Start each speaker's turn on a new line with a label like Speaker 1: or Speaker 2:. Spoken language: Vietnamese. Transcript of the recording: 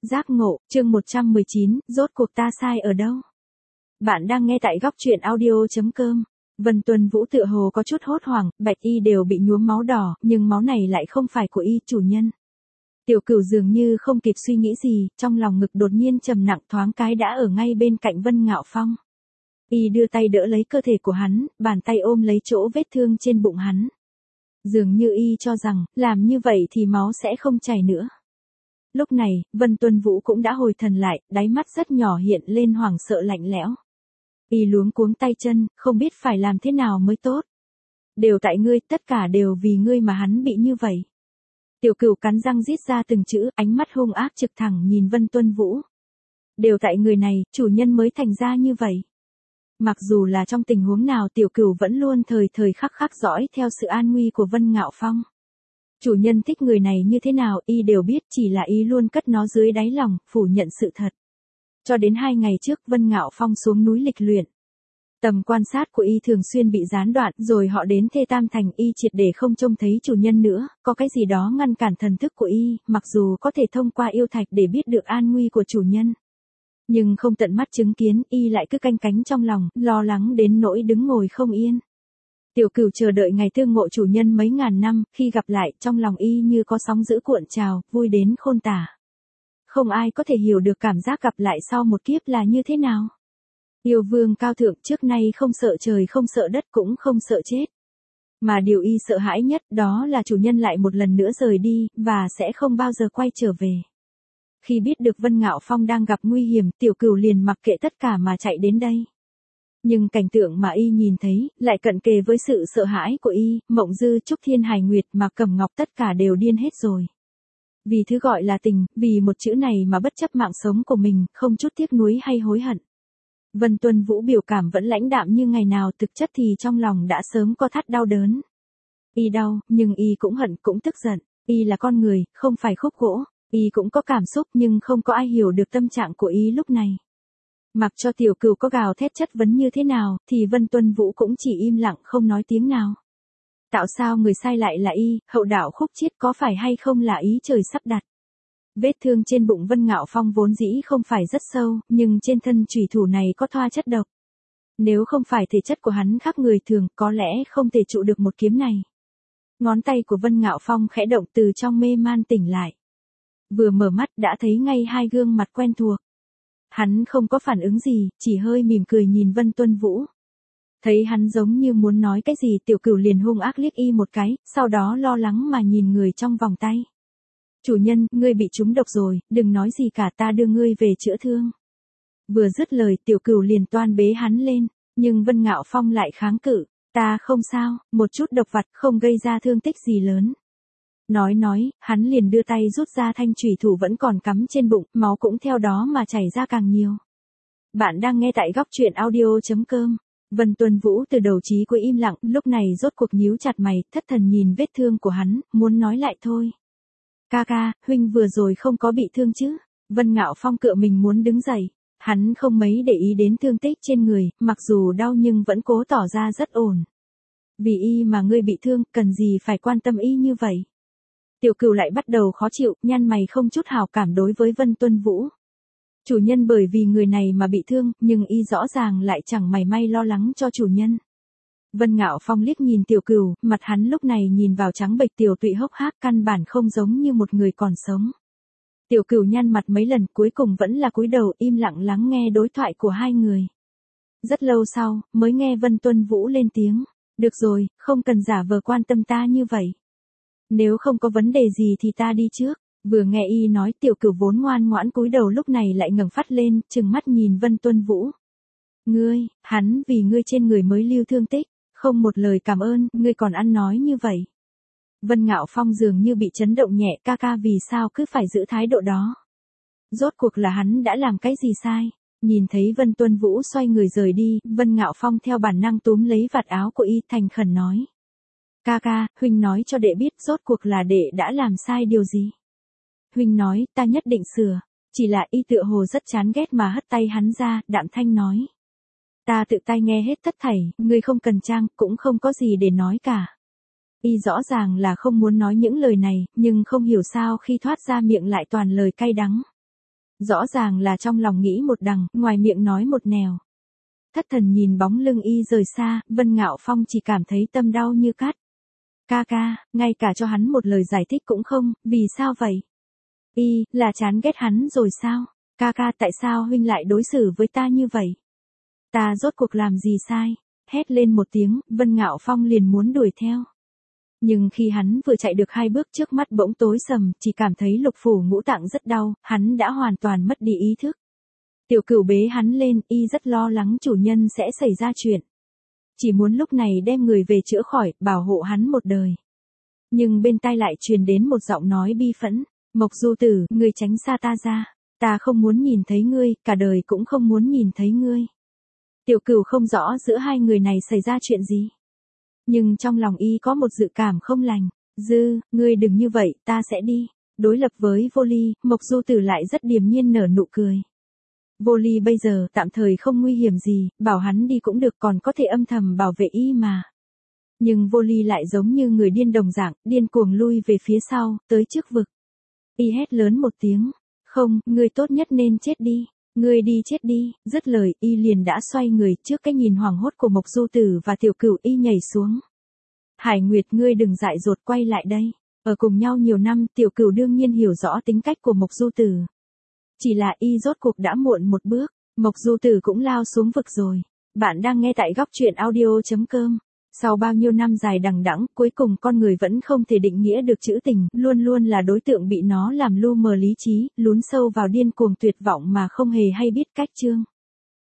Speaker 1: Giác ngộ, chương 119, rốt cuộc ta sai ở đâu? Bạn đang nghe tại góc truyện audio.com. Vân Tuân Vũ tựa hồ có chút hốt hoảng, bạch y đều bị nhuốm máu đỏ, nhưng máu này lại không phải của y chủ nhân. Tiểu Cửu dường như không kịp suy nghĩ gì, trong lòng ngực đột nhiên trầm nặng thoáng cái đã ở ngay bên cạnh Vân Ngạo Phong. Y đưa tay đỡ lấy cơ thể của hắn, bàn tay ôm lấy chỗ vết thương trên bụng hắn. Dường như y cho rằng, làm như vậy thì máu sẽ không chảy nữa. Lúc này, Vân Tuân Vũ cũng đã hồi thần lại, đáy mắt rất nhỏ hiện lên hoảng sợ lạnh lẽo. Y luống cuống tay chân, không biết phải làm thế nào mới tốt. Đều tại ngươi, tất cả đều vì ngươi mà hắn bị như vậy. Tiểu Cửu cắn răng rít ra từng chữ, ánh mắt hung ác trực thẳng nhìn Vân Tuân Vũ. Đều tại người này, chủ nhân mới thành ra như vậy. Mặc dù là trong tình huống nào Tiểu Cửu vẫn luôn thời thời khắc khắc dõi theo sự an nguy của Vân Ngạo Phong. Chủ nhân thích người này như thế nào y đều biết, chỉ là y luôn cất nó dưới đáy lòng, phủ nhận sự thật. Cho đến 2 ngày trước Vân Ngạo Phong xuống núi lịch luyện. Tầm quan sát của y thường xuyên bị gián đoạn, rồi họ đến Thê Tam Thành y triệt để không trông thấy chủ nhân nữa, có cái gì đó ngăn cản thần thức của y, mặc dù có thể thông qua yêu thạch để biết được an nguy của chủ nhân. Nhưng không tận mắt chứng kiến, y lại cứ canh cánh trong lòng, lo lắng đến nỗi đứng ngồi không yên. Tiểu Cửu chờ đợi ngày tương ngộ chủ nhân mấy ngàn năm, khi gặp lại, trong lòng y như có sóng dữ cuộn trào, vui đến khôn tả. Không ai có thể hiểu được cảm giác gặp lại sau một kiếp là như thế nào. Yêu vương cao thượng trước nay không sợ trời không sợ đất cũng không sợ chết. Mà điều y sợ hãi nhất đó là chủ nhân lại một lần nữa rời đi, và sẽ không bao giờ quay trở về. Khi biết được Vân Ngạo Phong đang gặp nguy hiểm, Tiểu Cửu liền mặc kệ tất cả mà chạy đến đây. Nhưng cảnh tượng mà y nhìn thấy, lại cận kề với sự sợ hãi của y, Mộng Dư, Trúc Thiên Hải Nguyệt mà Cẩm Ngọc tất cả đều điên hết rồi. Vì thứ gọi là tình, vì một chữ này mà bất chấp mạng sống của mình, không chút tiếc nuối hay hối hận. Vân Tuân Vũ biểu cảm vẫn lãnh đạm như ngày nào, thực chất thì trong lòng đã sớm co thắt đau đớn. Y đau, nhưng y cũng hận cũng tức giận, y là con người, không phải khúc gỗ, y cũng có cảm xúc nhưng không có ai hiểu được tâm trạng của y lúc này. Mặc cho Tiểu Cửu có gào thét chất vấn như thế nào, thì Vân Tuân Vũ cũng chỉ im lặng không nói tiếng nào. Tạo sao người sai lại là y, hậu đạo khúc chiết có phải hay không là ý trời sắp đặt. Vết thương trên bụng Vân Ngạo Phong vốn dĩ không phải rất sâu, nhưng trên thân chủy thủ này có thoa chất độc. Nếu không phải thể chất của hắn khác người thường, có lẽ không thể trụ được một kiếm này. Ngón tay của Vân Ngạo Phong khẽ động từ trong mê man tỉnh lại. Vừa mở mắt đã thấy ngay hai gương mặt quen thuộc. Hắn không có phản ứng gì, chỉ hơi mỉm cười nhìn Vân Tuân Vũ. Thấy hắn giống như muốn nói cái gì, Tiểu Cửu liền hung ác liếc y một cái, sau đó lo lắng mà nhìn người trong vòng tay. Chủ nhân, ngươi bị trúng độc rồi, đừng nói gì cả, ta đưa ngươi về chữa thương. Vừa dứt lời Tiểu Cửu liền toan bế hắn lên, nhưng Vân Ngạo Phong lại kháng cự, ta không sao, một chút độc vặt không gây ra thương tích gì lớn. Nói, hắn liền đưa tay rút ra thanh chủy thủ vẫn còn cắm trên bụng, máu cũng theo đó mà chảy ra càng nhiều. Bạn đang nghe tại góc truyện audio.com. Vân Tuân Vũ từ đầu chí cuối im lặng, lúc này rốt cuộc nhíu chặt mày, thất thần nhìn vết thương của hắn, muốn nói lại thôi. Ca, huynh vừa rồi không có bị thương chứ? Vân Ngạo Phong cựa mình muốn đứng dậy. Hắn không mấy để ý đến thương tích trên người, mặc dù đau nhưng vẫn cố tỏ ra rất ổn. Vì y mà ngươi bị thương, cần gì phải quan tâm y như vậy? Tiểu Cửu lại bắt đầu khó chịu, nhăn mày không chút hảo cảm đối với Vân Tuân Vũ. Chủ nhân bởi vì người này mà bị thương, nhưng y rõ ràng lại chẳng mảy may lo lắng cho chủ nhân. Vân Ngạo Phong liếc nhìn Tiểu Cửu, mặt hắn lúc này nhìn vào trắng bệch tiểu tụy hốc hác, căn bản không giống như một người còn sống. Tiểu Cửu nhăn mặt mấy lần, cuối cùng vẫn là cúi đầu im lặng lắng nghe đối thoại của hai người. Rất lâu sau, mới nghe Vân Tuân Vũ lên tiếng, được rồi, không cần giả vờ quan tâm ta như vậy. Nếu không có vấn đề gì thì ta đi trước. Vừa nghe y nói, Tiểu Cửu vốn ngoan ngoãn cúi đầu lúc này lại ngẩng phát lên, trừng mắt nhìn Vân Tuân Vũ. Ngươi, hắn vì ngươi trên người mới lưu thương tích, không một lời cảm ơn, ngươi còn ăn nói như vậy. Vân Ngạo Phong dường như bị chấn động nhẹ, ca vì sao cứ phải giữ thái độ đó. Rốt cuộc là hắn đã làm cái gì sai? Nhìn thấy Vân Tuân Vũ xoay người rời đi, Vân Ngạo Phong theo bản năng túm lấy vạt áo của y, thành khẩn nói. Ca, huynh nói cho đệ biết rốt cuộc là đệ đã làm sai điều gì. Huynh nói, ta nhất định sửa. Chỉ là y tựa hồ rất chán ghét mà hất tay hắn ra, đạm thanh nói. Ta tự tay nghe hết tất thảy, ngươi không cần trang, cũng không có gì để nói cả. Y rõ ràng là không muốn nói những lời này, nhưng không hiểu sao khi thoát ra miệng lại toàn lời cay đắng. Rõ ràng là trong lòng nghĩ một đằng, ngoài miệng nói một nẻo. Thất thần nhìn bóng lưng y rời xa, Vân Ngạo Phong chỉ cảm thấy tâm đau như cắt. Ca ca, ngay cả cho hắn một lời giải thích cũng không, vì sao vậy? Y, là chán ghét hắn rồi sao? Ca ca, tại sao huynh lại đối xử với ta như vậy? Ta rốt cuộc làm gì sai? Hét lên một tiếng, Vân Ngạo Phong liền muốn đuổi theo. Nhưng khi hắn vừa chạy được 2 bước trước mắt bỗng tối sầm, chỉ cảm thấy lục phủ ngũ tạng rất đau, hắn đã hoàn toàn mất đi ý thức. Tiểu Cửu bế hắn lên, y rất lo lắng chủ nhân sẽ xảy ra chuyện. Chỉ muốn lúc này đem người về chữa khỏi, bảo hộ hắn một đời. Nhưng bên tai lại truyền đến một giọng nói bi phẫn, Mộc Du Tử, ngươi tránh xa ta ra, ta không muốn nhìn thấy ngươi, cả đời cũng không muốn nhìn thấy ngươi. Tiểu Cửu không rõ giữa hai người này xảy ra chuyện gì. Nhưng trong lòng y có một dự cảm không lành, ngươi đừng như vậy, ta sẽ đi. Đối lập với Vô Ly, Mộc Du Tử lại rất điềm nhiên nở nụ cười. Vô Ly bây giờ tạm thời không nguy hiểm gì, bảo hắn đi cũng được, còn có thể âm thầm bảo vệ y mà. Nhưng Vô Ly lại giống như người điên đồng dạng, điên cuồng lui về phía sau, tới trước vực. Y hét lớn một tiếng, không, ngươi tốt nhất nên chết đi, ngươi đi chết đi, dứt lời, y liền đã xoay người, trước cái nhìn hoảng hốt của Mộc Du Tử và Tiểu Cửu y nhảy xuống. Hải Nguyệt, ngươi đừng dại dột, quay lại đây. Ở cùng nhau nhiều năm, Tiểu Cửu đương nhiên hiểu rõ tính cách của Mộc Du Tử. Chỉ là y rốt cuộc đã muộn một bước, Mộc Du Tử cũng lao xuống vực rồi. Bạn đang nghe tại góc truyện audio.com. Sau bao nhiêu năm dài đằng đẵng, cuối cùng con người vẫn không thể định nghĩa được chữ tình, luôn luôn là đối tượng bị nó làm lu mờ lý trí, lún sâu vào điên cuồng tuyệt vọng mà không hề hay biết cách chương.